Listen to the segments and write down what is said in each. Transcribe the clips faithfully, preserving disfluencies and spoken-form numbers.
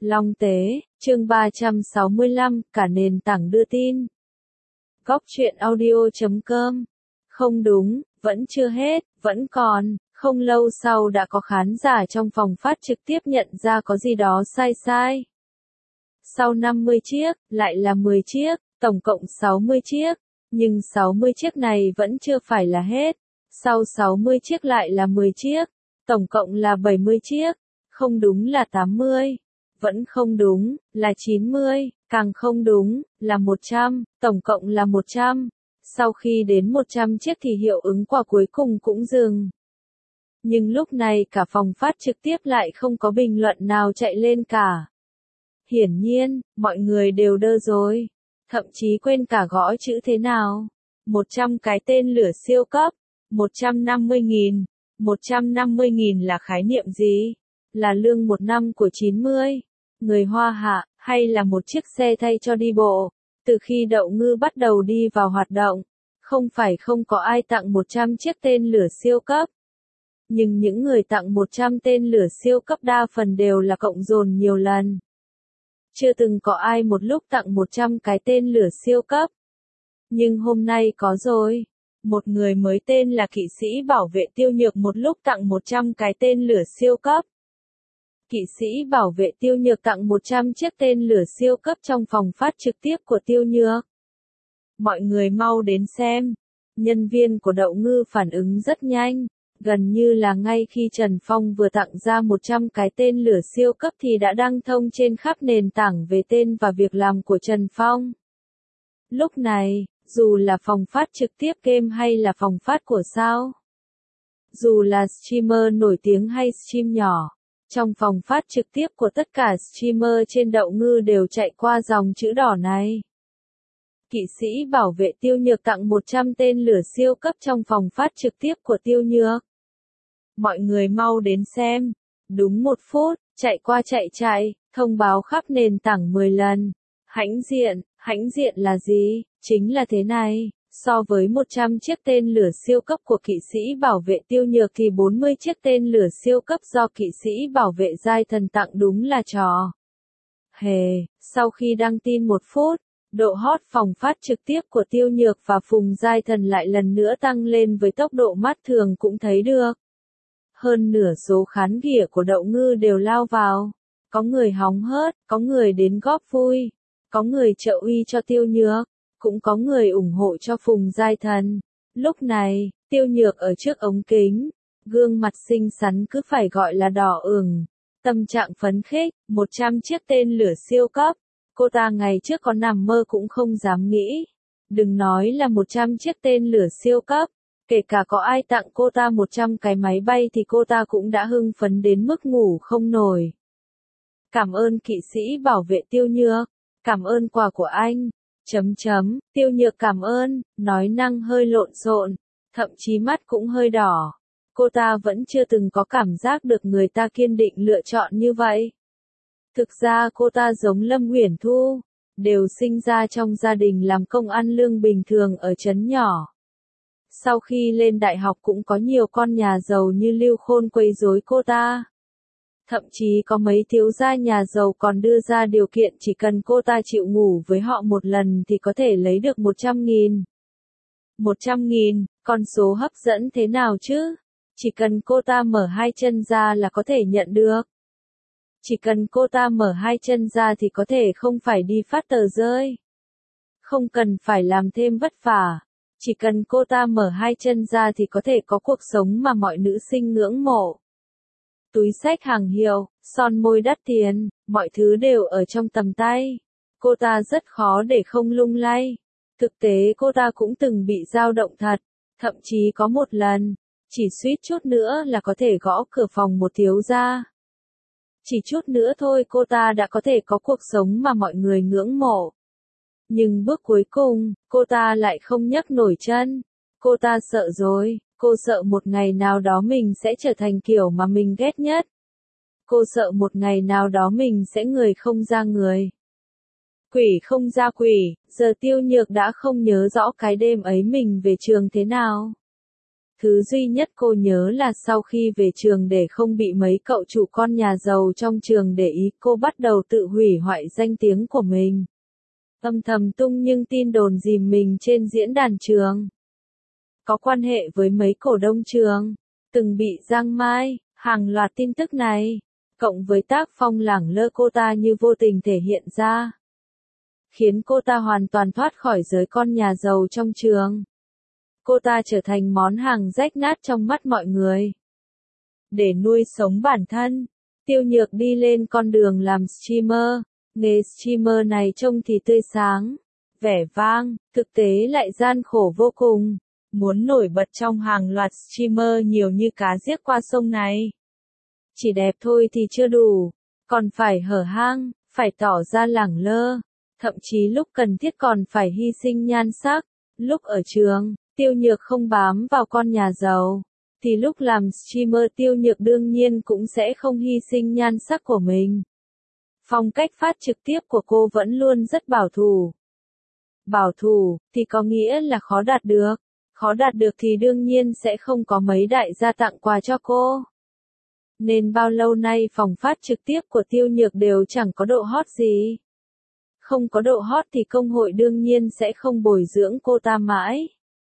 Long Tế, chương ba trăm sáu mươi lăm, cả nền tảng đưa tin. Góc truyện audio chấm com. Không đúng, vẫn chưa hết, vẫn còn. Không lâu sau đã có khán giả trong phòng phát trực tiếp nhận ra có gì đó sai sai. Sau năm mươi chiếc, lại là mười chiếc, tổng cộng sáu mươi chiếc. Nhưng sáu mươi chiếc này vẫn chưa phải là hết. Sau sáu mươi chiếc lại là mười chiếc, tổng cộng là bảy mươi chiếc. Không đúng là tám mươi. Vẫn không đúng, là chín mươi, càng không đúng, là một trăm, tổng cộng là một trăm. Sau khi đến một trăm chiếc thì hiệu ứng quả cuối cùng cũng dừng. Nhưng lúc này cả phòng phát trực tiếp lại không có bình luận nào chạy lên cả. Hiển nhiên, mọi người đều đơ rồi. Thậm chí quên cả gõ chữ thế nào. một trăm cái tên lửa siêu cấp. một trăm năm mươi nghìn. một trăm năm mươi nghìn là khái niệm gì? Là lương một năm của chín mươi người Hoa hạ, hay là một chiếc xe thay cho đi bộ? Từ khi Đậu Ngư bắt đầu đi vào hoạt động, không phải không có ai tặng một trăm chiếc tên lửa siêu cấp. Nhưng những người tặng một trăm tên lửa siêu cấp đa phần đều là cộng dồn nhiều lần. Chưa từng có ai một lúc tặng một trăm cái tên lửa siêu cấp. Nhưng hôm nay có rồi. Một người mới tên là kỵ sĩ bảo vệ Tiêu Nhược một lúc tặng một trăm cái tên lửa siêu cấp. Kỵ sĩ bảo vệ Tiêu Nhược tặng một trăm chiếc tên lửa siêu cấp trong phòng phát trực tiếp của Tiêu Nhược. Mọi người mau đến xem. Nhân viên của Đậu Ngư phản ứng rất nhanh. Gần như là ngay khi Trần Phong vừa tặng ra một trăm cái tên lửa siêu cấp thì đã đăng thông trên khắp nền tảng về tên và việc làm của Trần Phong. Lúc này, dù là phòng phát trực tiếp game hay là phòng phát của sao, dù là streamer nổi tiếng hay stream nhỏ, trong phòng phát trực tiếp của tất cả streamer trên Đậu Ngư đều chạy qua dòng chữ đỏ này. Kỵ sĩ bảo vệ Tiêu Nhược tặng một trăm tên lửa siêu cấp trong phòng phát trực tiếp của Tiêu Nhược. Mọi người mau đến xem. Đúng một phút, chạy qua chạy chạy, thông báo khắp nền tảng mười lần. Hãnh diện, hãnh diện là gì? Chính là thế này. So với một trăm chiếc tên lửa siêu cấp của kỵ sĩ bảo vệ Tiêu Nhược thì bốn mươi chiếc tên lửa siêu cấp do kỵ sĩ bảo vệ Giai Thần tặng đúng là trò hề. Sau khi đăng tin một phút, độ hot phòng phát trực tiếp của Tiêu Nhược và Phùng Giai Thần lại lần nữa tăng lên với tốc độ mắt thường cũng thấy được. Hơn nửa số khán giả của Đậu Ngư đều lao vào. Có người hóng hớt, có người đến góp vui, có người trợ uy cho Tiêu Nhược, cũng có người ủng hộ cho Phùng Giai Thần. Lúc này, Tiêu Nhược ở trước ống kính, gương mặt xinh xắn cứ phải gọi là đỏ ửng, tâm trạng phấn khích, một trăm chiếc tên lửa siêu cấp. Cô ta ngày trước có nằm mơ cũng không dám nghĩ. Đừng nói là một trăm chiếc tên lửa siêu cấp, kể cả có ai tặng cô ta một trăm cái máy bay thì cô ta cũng đã hưng phấn đến mức ngủ không nổi. Cảm ơn kỵ sĩ bảo vệ Tiêu Nhược, cảm ơn quà của anh. Chấm chấm, Tiêu Nhược cảm ơn, nói năng hơi lộn xộn, thậm chí mắt cũng hơi đỏ. Cô ta vẫn chưa từng có cảm giác được người ta kiên định lựa chọn như vậy. Thực ra cô ta giống Lâm Uyển Thu, đều sinh ra trong gia đình làm công ăn lương bình thường ở trấn nhỏ. Sau khi lên đại học cũng có nhiều con nhà giàu như Lưu Khôn quấy rối cô ta. Thậm chí có mấy thiếu gia nhà giàu còn đưa ra điều kiện chỉ cần cô ta chịu ngủ với họ một lần thì có thể lấy được một trăm nghìn. một trăm nghìn, con số hấp dẫn thế nào chứ? Chỉ cần cô ta mở hai chân ra là có thể nhận được. Chỉ cần cô ta mở hai chân ra thì có thể không phải đi phát tờ rơi. Không cần phải làm thêm vất vả. Chỉ cần cô ta mở hai chân ra thì có thể có cuộc sống mà mọi nữ sinh ngưỡng mộ. Túi xách hàng hiệu, son môi đắt tiền, mọi thứ đều ở trong tầm tay. Cô ta rất khó để không lung lay. Thực tế cô ta cũng từng bị dao động thật. Thậm chí có một lần, chỉ suýt chút nữa là có thể gõ cửa phòng một thiếu gia. Chỉ chút nữa thôi cô ta đã có thể có cuộc sống mà mọi người ngưỡng mộ. Nhưng bước cuối cùng, cô ta lại không nhấc nổi chân. Cô ta sợ rồi, cô sợ một ngày nào đó mình sẽ trở thành kiểu mà mình ghét nhất. Cô sợ một ngày nào đó mình sẽ người không ra người. Quỷ không ra quỷ, giờ Tiêu Nhược đã không nhớ rõ cái đêm ấy mình về trường thế nào. Thứ duy nhất cô nhớ là sau khi về trường để không bị mấy cậu chủ con nhà giàu trong trường để ý, cô bắt đầu tự hủy hoại danh tiếng của mình. Âm thầm tung những tin đồn dìm mình trên diễn đàn trường. Có quan hệ với mấy cổ đông trường, từng bị giăng mai, hàng loạt tin tức này, cộng với tác phong lẳng lơ cô ta như vô tình thể hiện ra, khiến cô ta hoàn toàn thoát khỏi giới con nhà giàu trong trường. Cô ta trở thành món hàng rách nát trong mắt mọi người. Để nuôi sống bản thân, Tiêu Nhược đi lên con đường làm streamer. Nghề streamer này trông thì tươi sáng, vẻ vang, thực tế lại gian khổ vô cùng. Muốn nổi bật trong hàng loạt streamer nhiều như cá giết qua sông này, chỉ đẹp thôi thì chưa đủ, còn phải hở hang, phải tỏ ra lẳng lơ, thậm chí lúc cần thiết còn phải hy sinh nhan sắc. Lúc ở trường, Tiêu Nhược không bám vào con nhà giàu, thì lúc làm streamer Tiêu Nhược đương nhiên cũng sẽ không hy sinh nhan sắc của mình. Phong cách phát trực tiếp của cô vẫn luôn rất bảo thủ. Bảo thủ, thì có nghĩa là khó đạt được. Khó đạt được thì đương nhiên sẽ không có mấy đại gia tặng quà cho cô. Nên bao lâu nay phòng phát trực tiếp của Tiêu Nhược đều chẳng có độ hot gì. Không có độ hot thì công hội đương nhiên sẽ không bồi dưỡng cô ta mãi.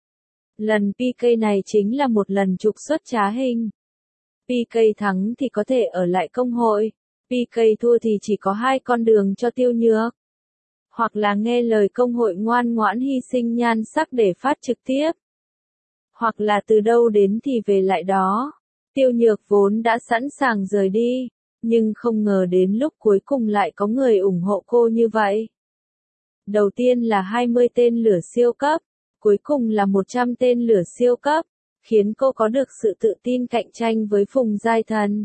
Lần pê ca này chính là một lần trục xuất trá hình. pê ca thắng thì có thể ở lại công hội, pê ca thua thì chỉ có hai con đường cho Tiêu Nhược. Hoặc là nghe lời công hội ngoan ngoãn hy sinh nhan sắc để phát trực tiếp. Hoặc là từ đâu đến thì về lại đó. Tiêu Nhược vốn đã sẵn sàng rời đi, nhưng không ngờ đến lúc cuối cùng lại có người ủng hộ cô như vậy. Đầu tiên là hai mươi tên lửa siêu cấp, cuối cùng là một trăm tên lửa siêu cấp, khiến cô có được sự tự tin cạnh tranh với Phùng Giai Thần.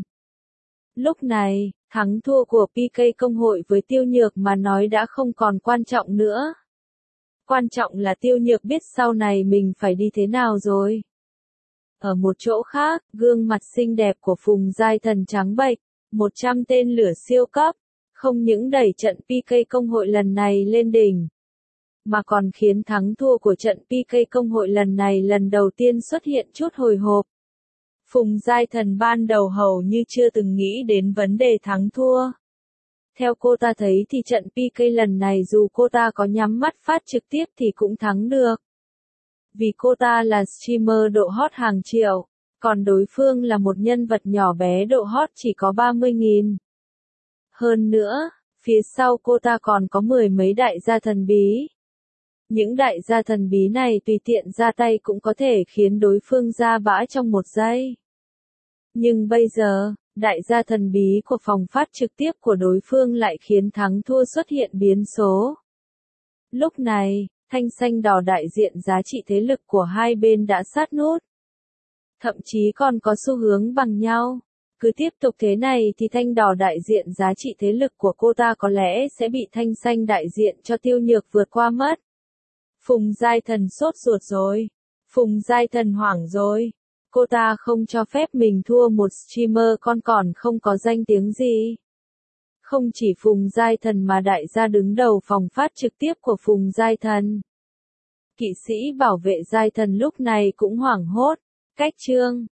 Lúc này, thắng thua của pê ca công hội với Tiêu Nhược mà nói đã không còn quan trọng nữa. Quan trọng là Tiêu Nhược biết sau này mình phải đi thế nào rồi. Ở một chỗ khác, gương mặt xinh đẹp của Phùng Giai Thần trắng bệch, một trăm tên lửa siêu cấp, không những đẩy trận pê ca công hội lần này lên đỉnh, mà còn khiến thắng thua của trận pê ca công hội lần này lần đầu tiên xuất hiện chút hồi hộp. Phùng Giai Thần ban đầu hầu như chưa từng nghĩ đến vấn đề thắng thua. Theo cô ta thấy thì trận pê ca lần này dù cô ta có nhắm mắt phát trực tiếp thì cũng thắng được. Vì cô ta là streamer độ hot hàng triệu, còn đối phương là một nhân vật nhỏ bé độ hot chỉ có ba mươi nghìn. Hơn nữa, phía sau cô ta còn có mười mấy đại gia thần bí. Những đại gia thần bí này tùy tiện ra tay cũng có thể khiến đối phương ra bãi trong một giây. Nhưng bây giờ, đại gia thần bí của phòng phát trực tiếp của đối phương lại khiến thắng thua xuất hiện biến số. Lúc này, thanh xanh đỏ đại diện giá trị thế lực của hai bên đã sát nút. Thậm chí còn có xu hướng bằng nhau. Cứ tiếp tục thế này thì thanh đỏ đại diện giá trị thế lực của cô ta có lẽ sẽ bị thanh xanh đại diện cho Tiêu Nhược vượt qua mất. Phùng Giai Thần sốt ruột rồi. Phùng Giai Thần hoảng rồi. Cô ta không cho phép mình thua một streamer con còn không có danh tiếng gì. Không chỉ Phùng Giai Thần mà đại gia đứng đầu phòng phát trực tiếp của Phùng Giai Thần. Kỵ sĩ bảo vệ Giai Thần lúc này cũng hoảng hốt. Cách chương